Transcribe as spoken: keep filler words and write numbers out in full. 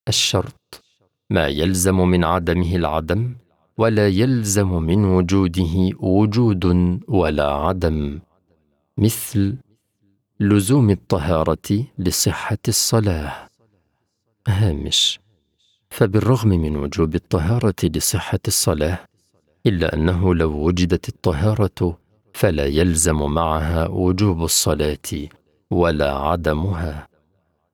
الشرط ما يلزم من عدمه العدم، ولا يلزم من وجوده وجود ولا عدم، مثل لزوم الطهارة لصحة الصلاة. هامش: فبالرغم من وجوب الطهارة لصحة الصلاة، إلا أنه لو وجدت الطهارة فلا يلزم معها وجوب الصلاة ولا عدمها.